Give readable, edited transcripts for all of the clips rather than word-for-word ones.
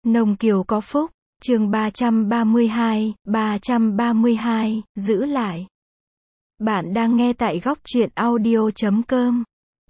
Nông Kiều có phúc, chương 332, giữ lại. Bạn đang nghe tại góc truyện audio.com.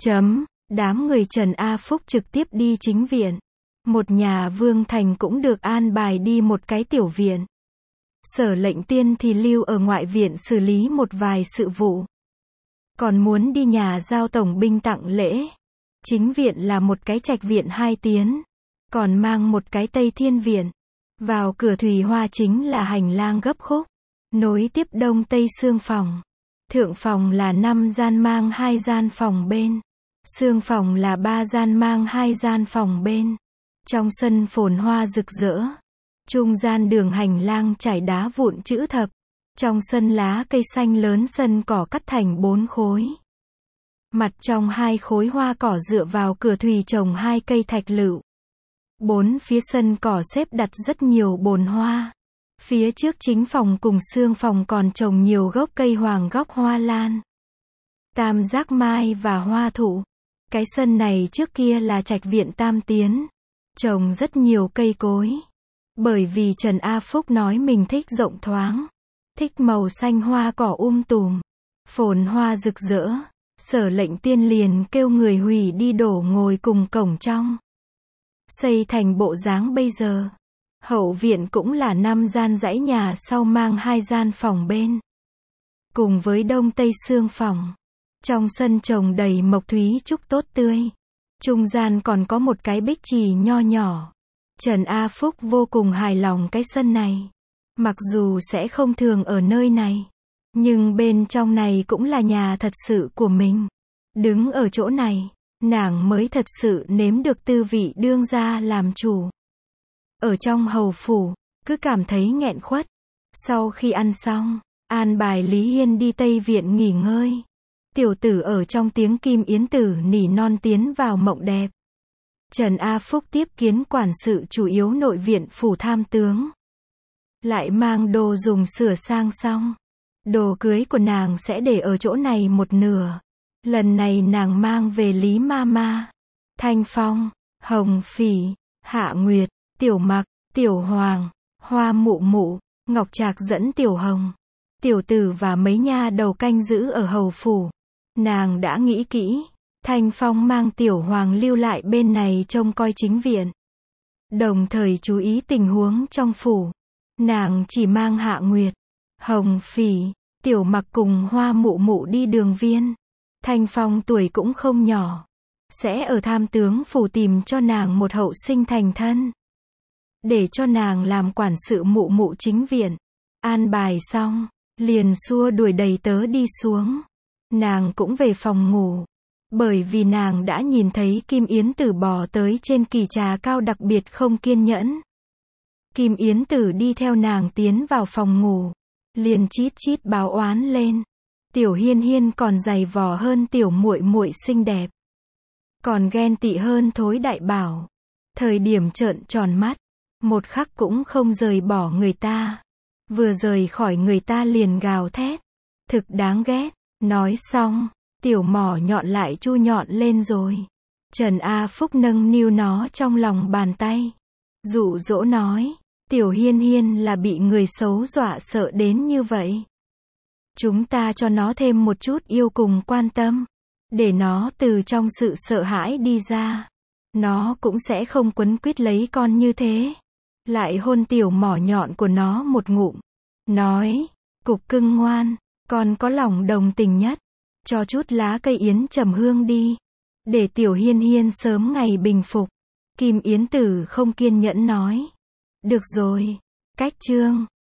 Đám người Trần A Phúc trực tiếp đi chính viện. Một nhà Vương Thành cũng được an bài đi một cái tiểu viện. Sở Lệnh Tiên thì lưu ở ngoại viện xử lý một vài sự vụ. Còn muốn đi nhà giao tổng binh tặng lễ. Chính viện là một cái trạch viện 2 tiến. Còn mang một cái Tây Thiên viện. Vào cửa thủy hoa chính là hành lang gấp khúc. Nối tiếp đông tây xương phòng. Thượng phòng là 5 gian mang 2 gian phòng bên. Xương phòng là 3 gian mang 2 gian phòng bên. Trong sân phồn hoa rực rỡ. Trung gian đường hành lang trải đá vụn chữ thập. Trong sân lá cây xanh lớn, sân cỏ cắt thành 4 khối. Mặt trong 2 khối hoa cỏ dựa vào cửa thủy trồng 2 cây thạch lựu. 4 phía sân cỏ xếp đặt rất nhiều bồn hoa. Phía trước chính phòng cùng xương phòng còn trồng nhiều gốc cây hoàng góc hoa lan, tam giác mai và hoa thụ. Cái sân này trước kia là trạch viện tam tiến, trồng rất nhiều cây cối. Bởi vì Trần A Phúc nói mình thích rộng thoáng, thích màu xanh hoa cỏ tùm, phồn hoa rực rỡ. Sở Lệnh Tiên liền kêu người hủy đi đổ ngồi cùng cổng trong. Xây thành bộ dáng bây giờ. Hậu viện cũng là 5 gian dãy nhà sau mang 2 gian phòng bên. Cùng với đông tây xương phòng. Trong sân trồng đầy mộc thúy trúc tốt tươi. Trung gian còn có một cái bích trì nho nhỏ. Trần A Phúc vô cùng hài lòng cái sân này. Mặc dù sẽ không thường ở nơi này, nhưng bên trong này cũng là nhà thật sự của mình. Đứng ở chỗ này, nàng mới thật sự nếm được tư vị đương gia làm chủ. Ở trong hầu phủ, cứ cảm thấy nghẹn khuất. Sau khi ăn xong, an bài Lý Hiên đi Tây Viện nghỉ ngơi. Tiểu tử ở trong tiếng Kim Yến Tử nỉ non tiến vào mộng đẹp. Trần A Phúc tiếp kiến quản sự chủ yếu nội viện phủ tham tướng. Lại mang đồ dùng sửa sang xong. Đồ cưới của nàng sẽ để ở chỗ này một nửa. Lần này nàng mang về Lý Mama, Thanh Phong, Hồng Phỉ, Hạ Nguyệt, Tiểu Mặc, Tiểu Hoàng, Hoa Mụ Mụ, Ngọc Trạc dẫn Tiểu Hồng, Tiểu Tử và mấy nha đầu canh giữ ở hầu phủ. Nàng đã nghĩ kỹ, Thanh Phong mang Tiểu Hoàng lưu lại bên này trông coi chính viện. Đồng thời chú ý tình huống trong phủ. Nàng chỉ mang Hạ Nguyệt, Hồng Phỉ, Tiểu Mặc cùng Hoa Mụ Mụ đi đường viên. Thanh Phong tuổi cũng không nhỏ. Sẽ ở tham tướng phủ tìm cho nàng một hậu sinh thành thân. Để cho nàng làm quản sự mụ mụ chính viện. An bài xong, liền xua đuổi đầy tớ đi xuống. Nàng cũng về phòng ngủ. Bởi vì nàng đã nhìn thấy Kim Yến Tử bò tới trên kỳ trà cao đặc biệt không kiên nhẫn. Kim Yến Tử đi theo nàng tiến vào phòng ngủ. Liền chít chít báo oán lên. Tiểu Hiên Hiên còn dày vò hơn tiểu muội muội xinh đẹp. Còn ghen tị hơn Thối Đại Bảo. Thời điểm trợn tròn mắt, một khắc cũng không rời bỏ người ta. Vừa rời khỏi người ta liền gào thét. Thực đáng ghét. Nói xong, tiểu mỏ nhọn lại chu nhọn lên rồi. Trần A Phúc nâng niu nó trong lòng bàn tay. Dụ dỗ nói, Tiểu Hiên Hiên là bị người xấu dọa sợ đến như vậy. Chúng ta cho nó thêm một chút yêu cùng quan tâm. Để nó từ trong sự sợ hãi đi ra. Nó cũng sẽ không quấn quýt lấy con như thế. Lại hôn tiểu mỏ nhọn của nó một ngụm. Nói, cục cưng ngoan, con có lòng đồng tình nhất. Cho chút lá cây yến trầm hương đi. Để Tiểu Hiên Hiên sớm ngày bình phục. Kim Yến Tử không kiên nhẫn nói. Được rồi, cách chương.